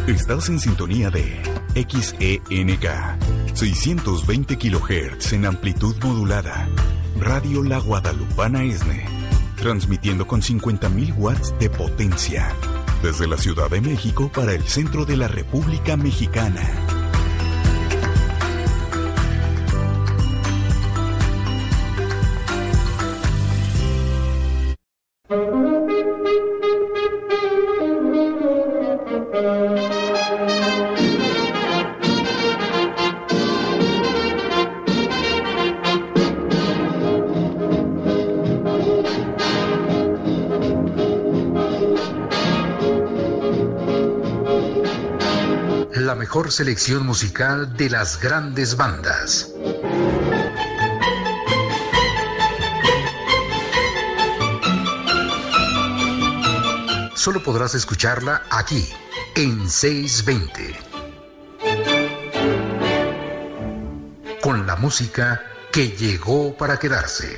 Estás en sintonía de XENK, 620 kHz en amplitud modulada. Radio La Guadalupana ESNE, transmitiendo con 50.000 watts de potencia. Desde la Ciudad de México para el centro de la República Mexicana. La mejor selección musical de las grandes bandas. Solo podrás escucharla aquí, en 620. Con la música que llegó para quedarse.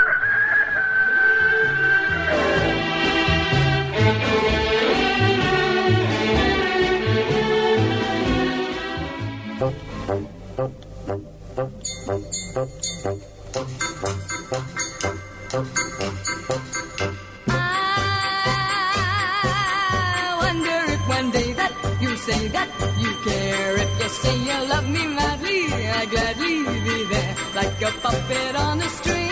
Puppet on a string.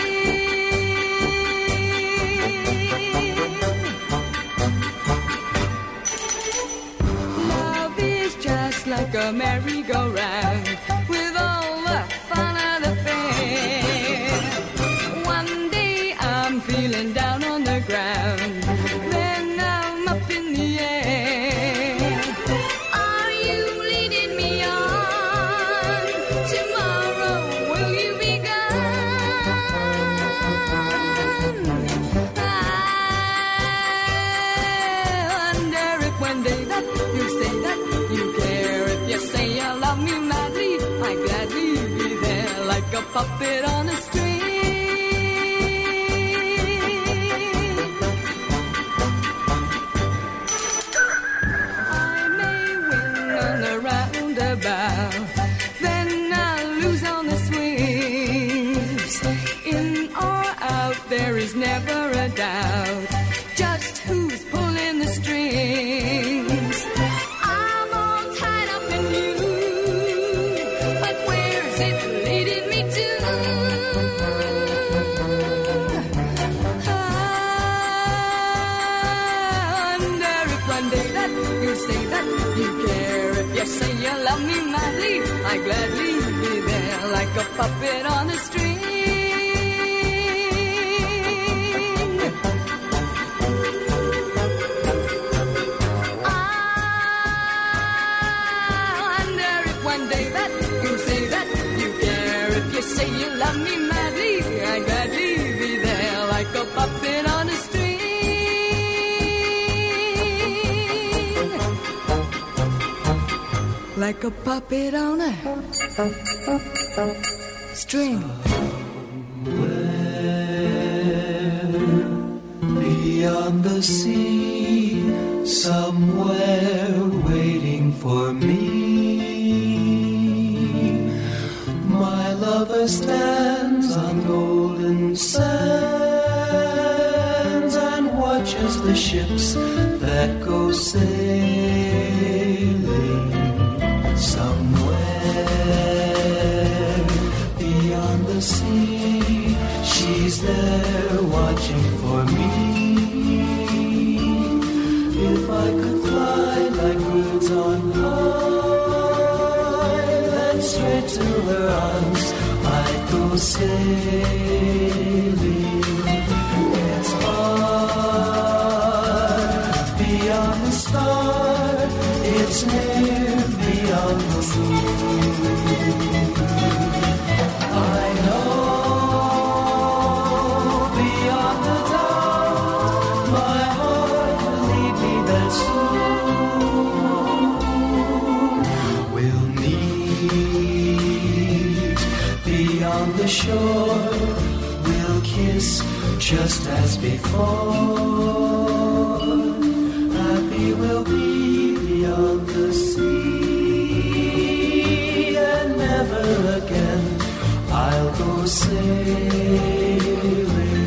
Love is just like a merry-go-round with all the fun of the fair. One day I'm feeling down on the ground, then I'm up in the air. Are you leading me on? Tomorrow will you be a puppet on a string. I may win on a roundabout, then I'll lose on the swings. In or out, there is never a doubt just who's pulling the strings. I'm all tied up in you, but where's it leading me to? I wonder if one day that you say that you care. If you say you love me madly, I'd gladly be there like a puppet on a string. Say you love me madly, I'd gladly be there like a puppet on a string. Like a puppet on a string. Beyond the sea, somewhere waiting for me, my lover stands on golden sands and watches the ships that go sailing. Somewhere beyond the sea, she's there watching for me. If I could fly like birds on high, then straight to her arms I'd go sailing. It's far beyond the star, it's near beyond the moon. I know beyond the doubt, my heart will lead me there soon. We'll meet beyond the shore, we'll kiss just as before. Happy we'll be beyond the the sea, and never again I'll go sailing.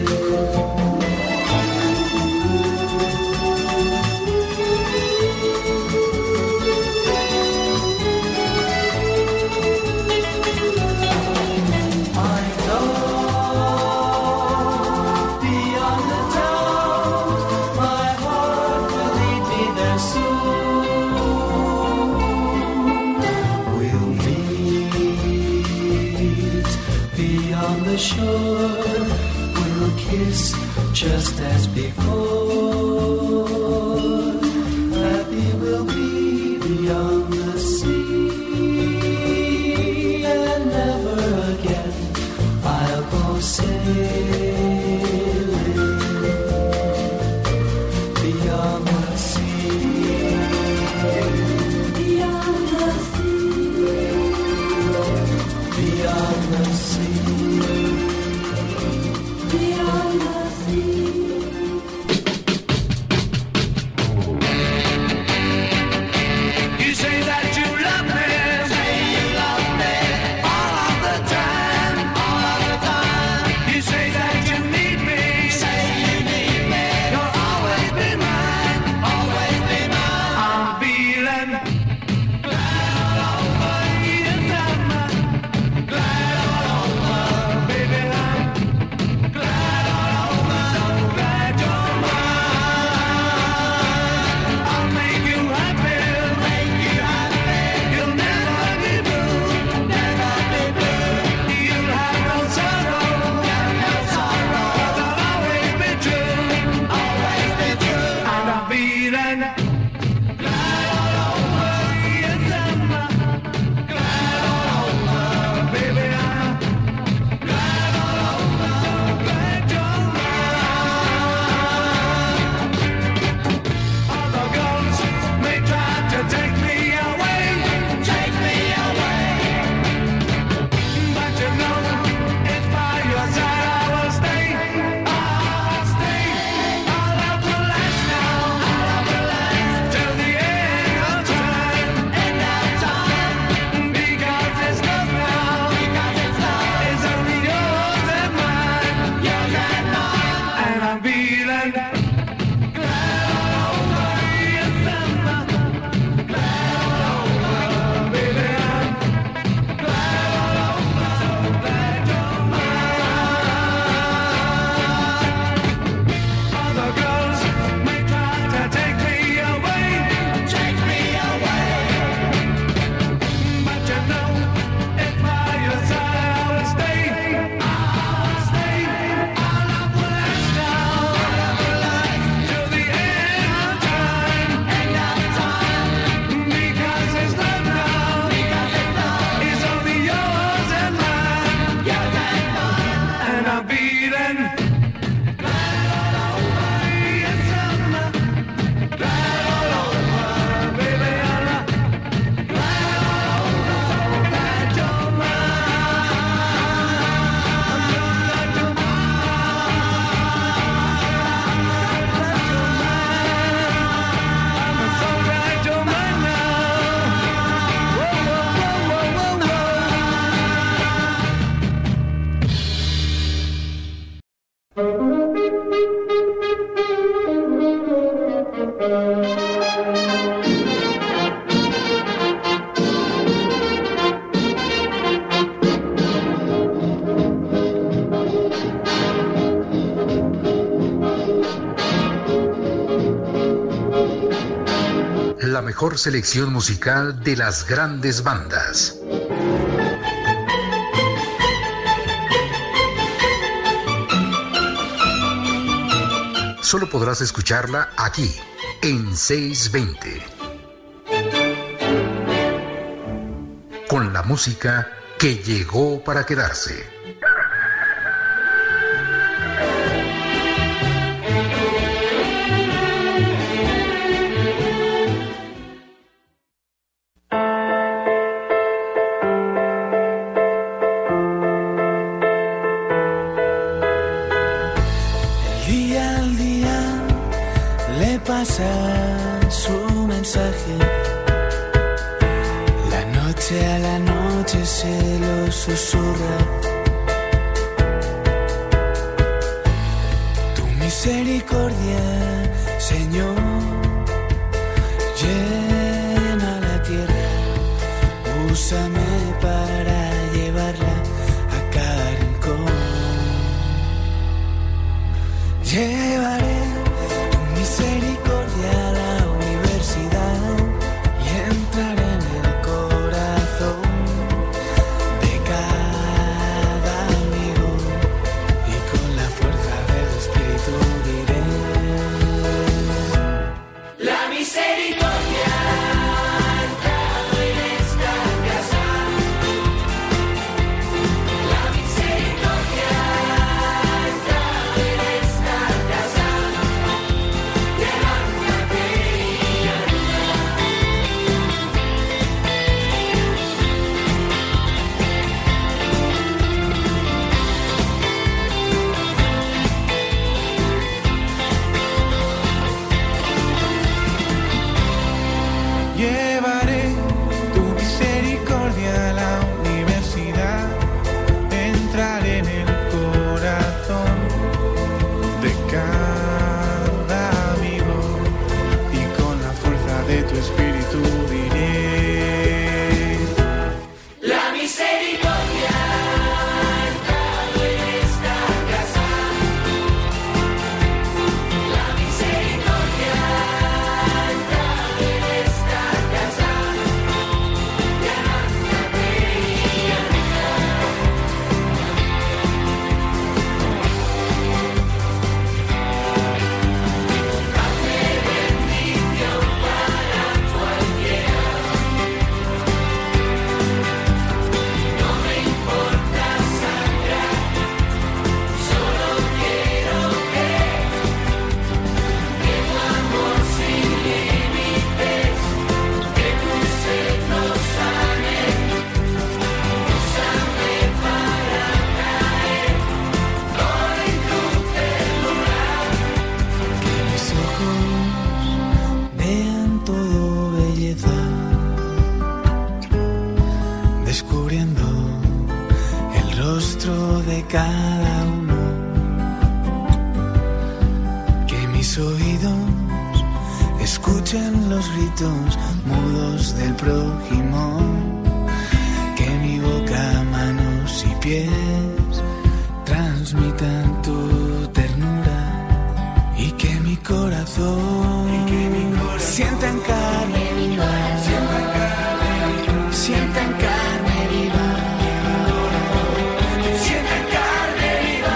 Shore, we'll kiss just as before. Happy we'll be beyond the sea, and never again I'll go sailing beyond the sea, beyond the sea, beyond the sea. La mejor selección musical de las grandes bandas. Solo podrás escucharla aquí, en 620. Con la música que llegó para quedarse. Pasa su mensaje noche a la noche se lo susurra. Tu misericordia, Señor, llena la tierra. Úsame para llevarla a cada rincón. Llevaré tu misericordia a la universidad y entraré en el corazón de cada amigo y con la fuerza del Espíritu diré: la misericordia ha entrado en esta casa. La misericordia ha entrado en esta casa. Levántate y anda. Llevaré tu misericordia a la universidad, entraré en el corazón de cada amigo y con la fuerza de tu espíritu diré: La misericordia ha entrado en esta casa. La misericordia ha entrado en esta casa. Levántate y anda. Hazme bendición para cualquiera. No me importa sangrar, solo quiero que tu amor sin límites, que tu sed nos sane. Úsame para caer hoy en tu ternura. Que mis ojos vean todo belleza, descubriendo el rostro de cada uno. Que mis oídos escuchen los gritos mudos del prójimo. Que mi boca, manos y pies transmitan tu ternura. Y que mi corazón sienta en carne viva, sienta en carne viva, sienta en carne viva.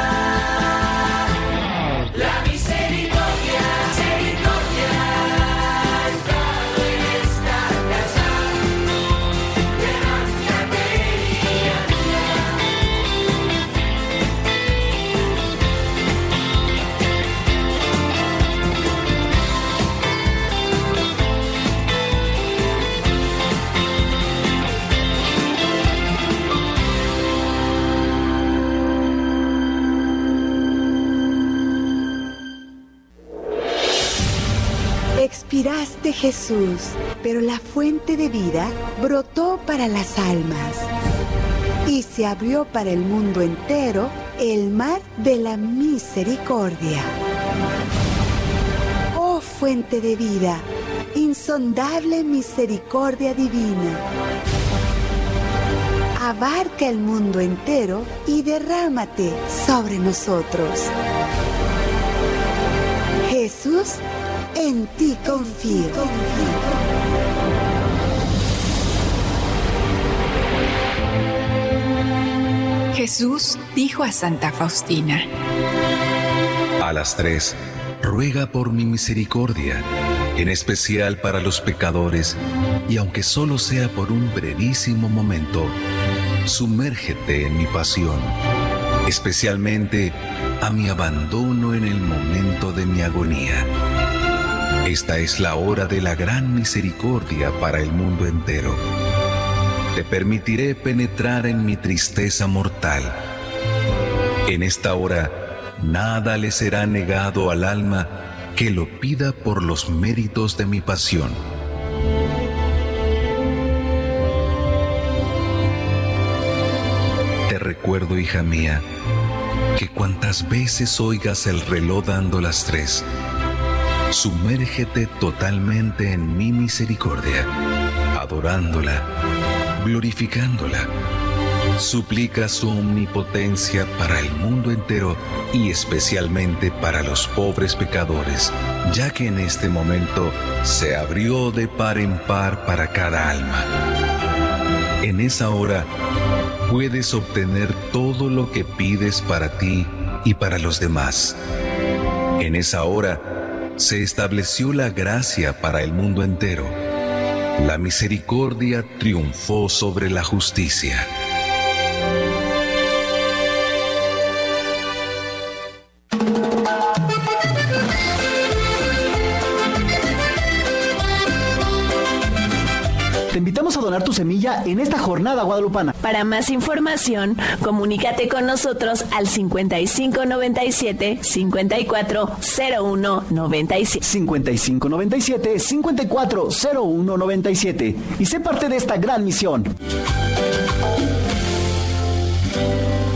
La misericordia, misericordia ha entrado en esta casa. Levántate y anda. Expiraste, Jesús, pero la fuente de vida brotó para las almas y se abrió para el mundo entero el mar de la misericordia. Oh fuente de vida, insondable misericordia divina, abarca el mundo entero y derrámate sobre nosotros. Jesús, en ti confío. Jesús dijo a Santa Faustina: A las 3, ruega por mi misericordia, en especial para los pecadores, y aunque solo sea por un brevísimo momento, sumérgete en mi pasión, especialmente a mi abandono en el momento de mi agonía. Esta es la hora de la gran misericordia para el mundo entero. Te permitiré penetrar en mi tristeza mortal. En esta hora, nada le será negado al alma que lo pida por los méritos de mi pasión. recuerdo, hija mía, que cuantas veces oigas el reloj dando las 3, sumérgete totalmente en mi misericordia, adorándola, glorificándola. Suplica su omnipotencia para el mundo entero y especialmente para los pobres pecadores, ya que en este momento se abrió de par en par para cada alma. En esa hora puedes obtener todo lo que pides para ti y para los demás. En esa hora se estableció la gracia para el mundo entero. La misericordia triunfó sobre la justicia. Te invitamos a donar tu semilla en esta jornada guadalupana. Para más información, comunícate con nosotros al 5597 540197. 5597 540197 y sé parte de esta gran misión.